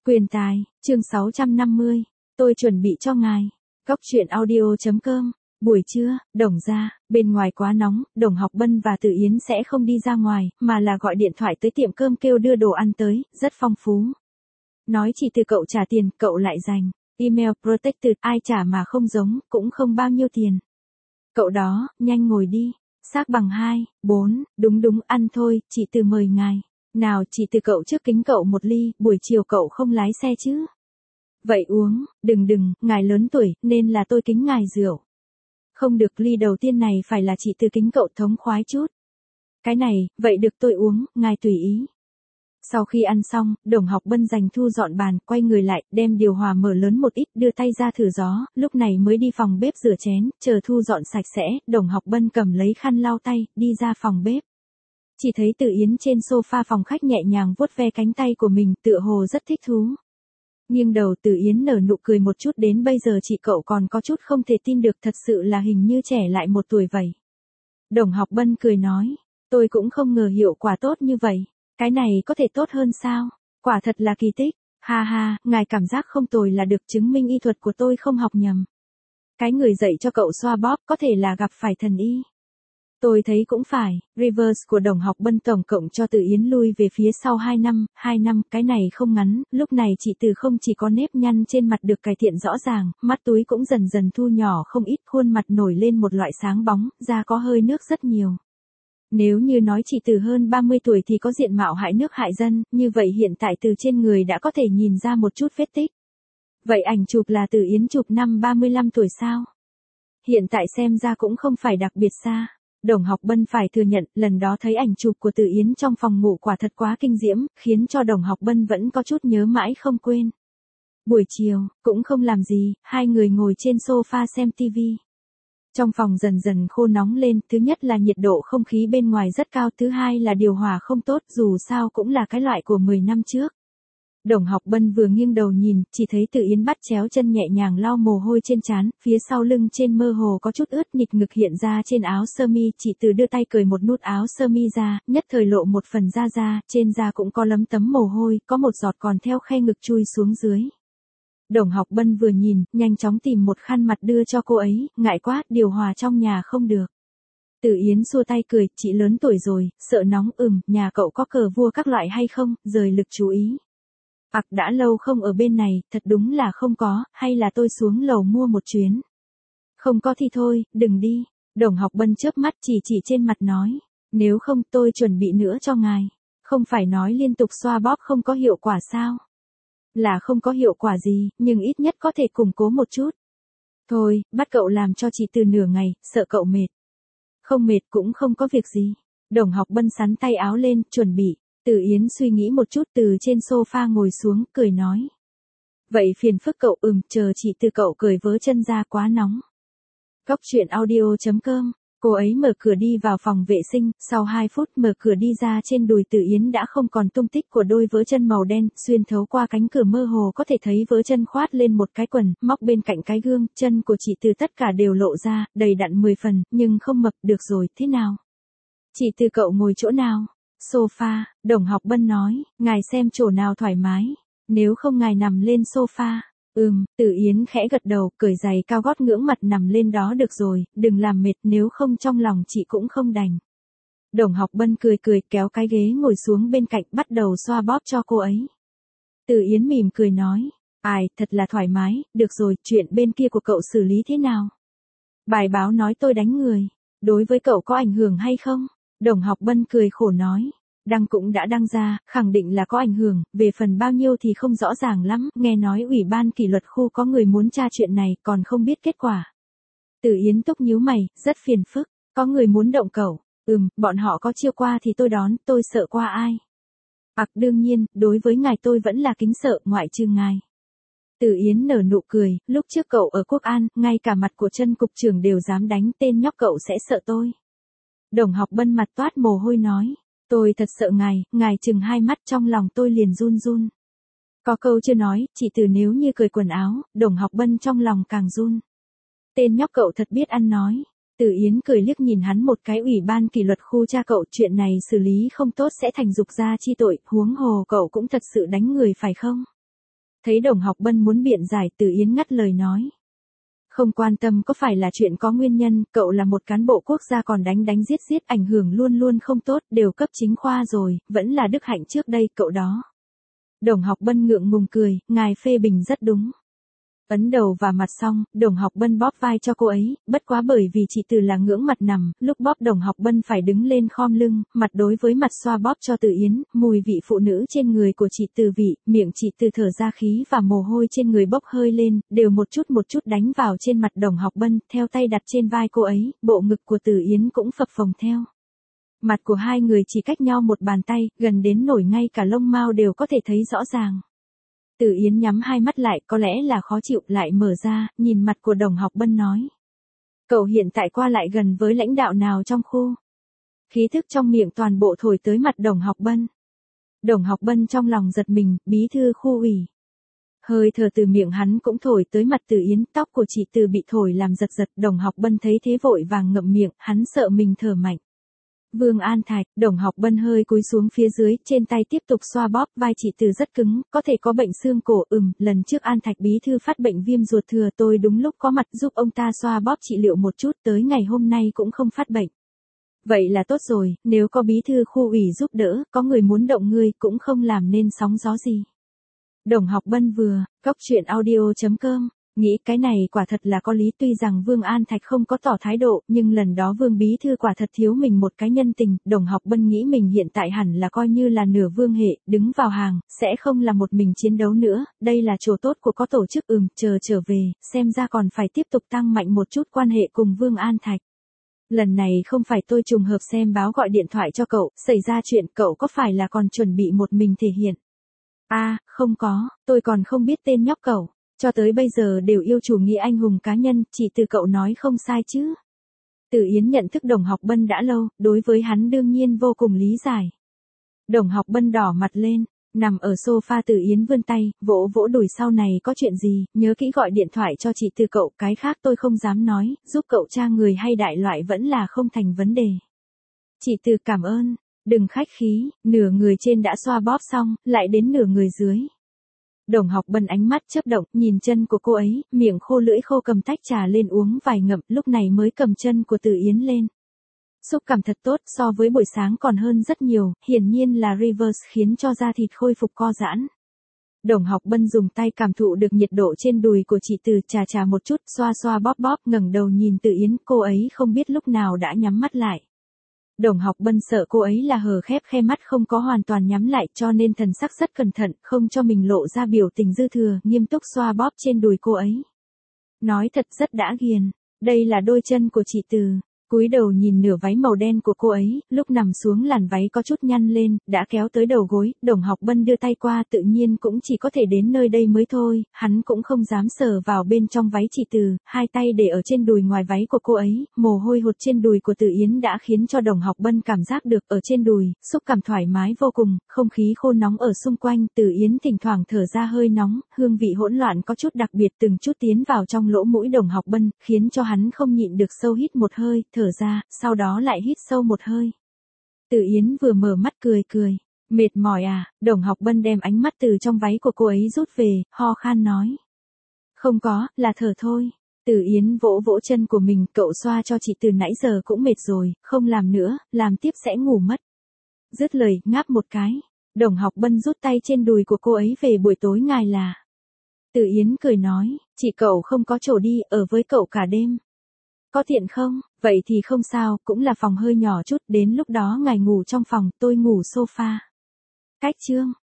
Quyền tài, chương 650. Tôi chuẩn bị cho ngài. Góc truyện audio.com. Buổi trưa, Đồng ra, bên ngoài quá nóng, Đồng Học Bân và Từ Yến sẽ không đi ra ngoài, mà là gọi điện thoại tới tiệm cơm kêu đưa đồ ăn tới, rất phong phú. Nói chỉ từ cậu trả tiền, cậu lại dành. Email protected, ai trả mà không giống, cũng không bao nhiêu tiền. Cậu đó, nhanh ngồi đi. Xác bằng 2, 4, đúng, ăn thôi, chị Từ mời ngài. Nào chị Từ, cậu trước kính cậu một ly, buổi chiều cậu không lái xe chứ? Vậy uống, đừng, ngài lớn tuổi, nên là tôi kính ngài rượu. Không được, ly đầu tiên này phải là chị Từ kính cậu thống khoái chút. Cái này, vậy được tôi uống, ngài tùy ý. Sau khi ăn xong, Đồng Học Bân dành thu dọn bàn, quay người lại, đem điều hòa mở lớn một ít, đưa tay ra thử gió, lúc này mới đi phòng bếp rửa chén, chờ thu dọn sạch sẽ, Đồng Học Bân cầm lấy khăn lau tay, đi ra phòng bếp. Chỉ thấy Từ Yến trên sofa phòng khách nhẹ nhàng vuốt ve cánh tay của mình, tựa hồ rất thích thú. Nghiêng đầu, Từ Yến nở nụ cười một chút, đến bây giờ chị cậu còn có chút không thể tin được, thật sự là hình như trẻ lại 1 tuổi vậy. Đồng Học Bân cười nói, tôi cũng không ngờ hiệu quả tốt như vậy. Cái này có thể tốt hơn sao? Quả thật là kỳ tích. Ha, ngài cảm giác không tồi là được, chứng minh y thuật của tôi không học nhầm. Cái người dạy cho cậu xoa bóp có thể là gặp phải thần y. Tôi thấy cũng phải. Reverse của Đồng Học Bân tổng cộng cho Từ Yến lui về phía sau 2 năm, cái này không ngắn. Lúc này chị Từ không chỉ có nếp nhăn trên mặt được cải thiện rõ ràng, mắt túi cũng dần dần thu nhỏ không ít, khuôn mặt nổi lên một loại sáng bóng, da có hơi nước rất nhiều. Nếu như nói chị Từ hơn 30 tuổi thì có diện mạo hại nước hại dân, như vậy hiện tại từ trên người đã có thể nhìn ra một chút vết tích. Vậy ảnh chụp là Từ Yến chụp năm 35 tuổi sao? Hiện tại xem ra cũng không phải đặc biệt xa. Đồng Học Bân phải thừa nhận, lần đó thấy ảnh chụp của Từ Yến trong phòng ngủ quả thật quá kinh diễm, khiến cho Đồng Học Bân vẫn có chút nhớ mãi không quên. Buổi chiều, cũng không làm gì, hai người ngồi trên sofa xem tivi. Trong phòng dần dần khô nóng lên, thứ nhất là nhiệt độ không khí bên ngoài rất cao, thứ hai là điều hòa không tốt, dù sao cũng là cái loại của 10 năm trước. Đồng Học Bân vừa nghiêng đầu nhìn, chỉ thấy Từ Yến bắt chéo chân nhẹ nhàng lau mồ hôi trên trán, phía sau lưng trên mơ hồ có chút ướt, nhịch ngực hiện ra trên áo sơ mi, chị Từ đưa tay cởi một nút áo sơ mi ra, nhất thời lộ một phần da ra, trên da cũng có lấm tấm mồ hôi, có một giọt còn theo khe ngực chui xuống dưới. Đồng Học Bân vừa nhìn, nhanh chóng tìm một khăn mặt đưa cho cô ấy, ngại quá, điều hòa trong nhà không được. Từ Yến xua tay cười, chị lớn tuổi rồi, sợ nóng, nhà cậu có cờ vua các loại hay không, rời lực chú ý. Đã lâu không ở bên này, thật đúng là không có, hay là tôi xuống lầu mua một chuyến. Không có thì thôi, đừng đi. Đồng Học Bân chớp mắt chỉ trên mặt nói, nếu không tôi chuẩn bị nữa cho ngài. Không phải nói liên tục xoa bóp không có hiệu quả sao? Là không có hiệu quả gì, nhưng ít nhất có thể củng cố một chút. Thôi, bắt cậu làm cho chị Từ nửa ngày, sợ cậu mệt. Không mệt cũng không có việc gì. Đồng Học Bân sắn tay áo lên, chuẩn bị. Từ Yến suy nghĩ một chút, từ trên sofa ngồi xuống, cười nói. Vậy phiền phức cậu, chờ chị Từ cậu cởi vớ chân ra, quá nóng. Góc truyện audio.com. Cô ấy mở cửa đi vào phòng vệ sinh, sau 2 phút mở cửa đi ra, trên đùi Từ Yến đã không còn tung tích của đôi vớ chân màu đen, xuyên thấu qua cánh cửa mơ hồ có thể thấy vớ chân khoát lên một cái quần, móc bên cạnh cái gương, chân của chị Từ tất cả đều lộ ra, đầy đặn 10 phần, nhưng không mập, được rồi, thế nào? Chị Từ cậu ngồi chỗ nào? Sofa, Đồng Học Bân nói, ngài xem chỗ nào thoải mái, nếu không ngài nằm lên sofa. Từ Yến khẽ gật đầu, cởi giày cao gót ngưỡng mặt nằm lên đó được rồi, đừng làm mệt, nếu không trong lòng chị cũng không đành. Đồng Học Bân cười kéo cái ghế ngồi xuống bên cạnh, bắt đầu xoa bóp cho cô ấy. Từ Yến mỉm cười nói, thật là thoải mái, được rồi, chuyện bên kia của cậu xử lý thế nào? Bài báo nói tôi đánh người, đối với cậu có ảnh hưởng hay không? Đồng Học Bân cười khổ nói. Đăng cũng đã đăng ra, khẳng định là có ảnh hưởng, về phần bao nhiêu thì không rõ ràng lắm, nghe nói Ủy ban kỷ luật khu có người muốn tra chuyện này, còn không biết kết quả. Từ Yến túc nhíu mày, rất phiền phức, có người muốn động cẩu, bọn họ có chiêu qua thì tôi đón, tôi sợ qua ai. Đương nhiên, đối với ngài tôi vẫn là kính sợ, ngoại trừ ngài. Từ Yến nở nụ cười, lúc trước cậu ở Quốc An, ngay cả mặt của chân cục trưởng đều dám đánh, tên nhóc cậu sẽ sợ tôi. Đồng Học Bân mặt toát mồ hôi nói. Tôi thật sợ ngài chừng 2 mắt, trong lòng tôi liền run. Có câu chưa nói, chị Từ nếu như cởi quần áo, Đồng Học Bân trong lòng càng run. Tên nhóc cậu thật biết ăn nói. Từ Yến cười liếc nhìn hắn một cái, Ủy ban kỷ luật khu cha cậu, chuyện này xử lý không tốt sẽ thành dục gia chi tội, huống hồ cậu cũng thật sự đánh người phải không? Thấy Đồng Học Bân muốn biện giải, Từ Yến ngắt lời nói. Không quan tâm có phải là chuyện có nguyên nhân, cậu là một cán bộ quốc gia còn đánh giết giết ảnh hưởng luôn luôn không tốt, đều cấp chính khoa rồi, vẫn là đức hạnh trước đây cậu đó. Đồng Học Bân ngượng ngùng cười, ngài phê bình rất đúng. Ấn đầu và mặt xong, Đồng Học Bân bóp vai cho cô ấy, bất quá bởi vì chị Từ là ngưỡng mặt nằm, lúc bóp Đồng Học Bân phải đứng lên khom lưng, mặt đối với mặt xoa bóp cho Từ Yến, mùi vị phụ nữ trên người của chị Từ miệng chị Từ thở ra khí và mồ hôi trên người bốc hơi lên, đều một chút đánh vào trên mặt Đồng Học Bân, theo tay đặt trên vai cô ấy, bộ ngực của Từ Yến cũng phập phồng theo. Mặt của hai người chỉ cách nhau một bàn tay, gần đến nổi ngay cả lông mao đều có thể thấy rõ ràng. Từ Yến nhắm hai mắt lại, có lẽ là khó chịu, lại mở ra, nhìn mặt của Đồng Học Bân nói. Cậu hiện tại qua lại gần với lãnh đạo nào trong khu? Khí thức trong miệng toàn bộ thổi tới mặt Đồng Học Bân. Đồng Học Bân trong lòng giật mình, bí thư khu ủy. Hơi thở từ miệng hắn cũng thổi tới mặt Từ Yến, tóc của chị Từ bị thổi làm giật, Đồng Học Bân thấy thế vội vàng ngậm miệng, hắn sợ mình thở mạnh. Vương An Thạch, Đồng Học Bân hơi cúi xuống phía dưới, trên tay tiếp tục xoa bóp, vai chị Từ rất cứng, có thể có bệnh xương cổ, lần trước An Thạch bí thư phát bệnh viêm ruột thừa, tôi đúng lúc có mặt giúp ông ta xoa bóp trị liệu một chút, tới ngày hôm nay cũng không phát bệnh. Vậy là tốt rồi, nếu có bí thư khu ủy giúp đỡ, có người muốn động ngươi, cũng không làm nên sóng gió gì. Đồng Học Bân vừa, coctruyện.audio.com nghĩ cái này quả thật là có lý, tuy rằng Vương An Thạch không có tỏ thái độ, nhưng lần đó Vương bí thư quả thật thiếu mình một cái nhân tình, Đồng Học Bân nghĩ mình hiện tại hẳn là coi như là nửa vương hệ, đứng vào hàng, sẽ không là một mình chiến đấu nữa, đây là chỗ tốt của có tổ chức, chờ trở về, xem ra còn phải tiếp tục tăng mạnh một chút quan hệ cùng Vương An Thạch. Lần này không phải tôi trùng hợp xem báo gọi điện thoại cho cậu, xảy ra chuyện cậu có phải là còn chuẩn bị một mình thể hiện? Không có, tôi còn không biết tên nhóc cậu. Cho tới bây giờ đều yêu chủ nghĩa anh hùng cá nhân, chỉ Từ cậu nói không sai chứ. Từ Yến nhận thức Đồng Học Bân đã lâu, đối với hắn đương nhiên vô cùng lý giải. Đồng Học Bân đỏ mặt lên, nằm ở sofa. Từ Yến vươn tay, vỗ vỗ đùi, sau này có chuyện gì, nhớ kỹ gọi điện thoại cho chị Từ cậu, cái khác tôi không dám nói, giúp cậu tra người hay đại loại vẫn là không thành vấn đề. Chị Từ cảm ơn, đừng khách khí, nửa người trên đã xoa bóp xong, lại đến nửa người dưới. Đồng Học Bân ánh mắt chớp động, nhìn chân của cô ấy, miệng khô lưỡi khô cầm tách trà lên uống vài ngậm, lúc này mới cầm chân của Từ Yến lên. Xúc cảm thật tốt, so với buổi sáng còn hơn rất nhiều, hiển nhiên là reverse khiến cho da thịt khôi phục co giãn. Đồng Học Bân dùng tay cảm thụ được nhiệt độ trên đùi của chị Từ, chà một chút, xoa xoa bóp bóp, ngẩng đầu nhìn Từ Yến, cô ấy không biết lúc nào đã nhắm mắt lại. Đồng Học Bân sợ cô ấy là hờ khép khe mắt không có hoàn toàn nhắm lại, cho nên thần sắc rất cẩn thận, không cho mình lộ ra biểu tình dư thừa, nghiêm túc xoa bóp trên đùi cô ấy. Nói thật rất đã ghiền, đây là đôi chân của chị Từ. Cúi đầu nhìn nửa váy màu đen của cô ấy, lúc nằm xuống làn váy có chút nhăn lên, đã kéo tới đầu gối, Đồng Học Bân đưa tay qua, tự nhiên cũng chỉ có thể đến nơi đây mới thôi, hắn cũng không dám sờ vào bên trong váy chị Từ, hai tay để ở trên đùi ngoài váy của cô ấy, mồ hôi hột trên đùi của Từ Yến đã khiến cho Đồng Học Bân cảm giác được ở trên đùi, xúc cảm thoải mái vô cùng, không khí khô nóng ở xung quanh, Từ Yến thỉnh thoảng thở ra hơi nóng, hương vị hỗn loạn có chút đặc biệt từng chút tiến vào trong lỗ mũi Đồng Học Bân, khiến cho hắn không nhịn được sâu hít một hơi, thở ra, sau đó lại hít sâu một hơi. Từ Yến vừa mở mắt cười, mệt mỏi à, Đồng Học Bân đem ánh mắt từ trong váy của cô ấy rút về, ho khan nói. Không có, là thở thôi. Từ Yến vỗ vỗ chân của mình, cậu xoa cho chị Từ nãy giờ cũng mệt rồi, không làm nữa, làm tiếp sẽ ngủ mất. Dứt lời, ngáp một cái. Đồng Học Bân rút tay trên đùi của cô ấy về, buổi tối ngài là. Từ Yến cười nói, chị cậu không có chỗ đi, ở với cậu cả đêm. Có tiện không? Vậy thì không sao, cũng là phòng hơi nhỏ chút, đến lúc đó ngài ngủ trong phòng, tôi ngủ sofa. Cách chương.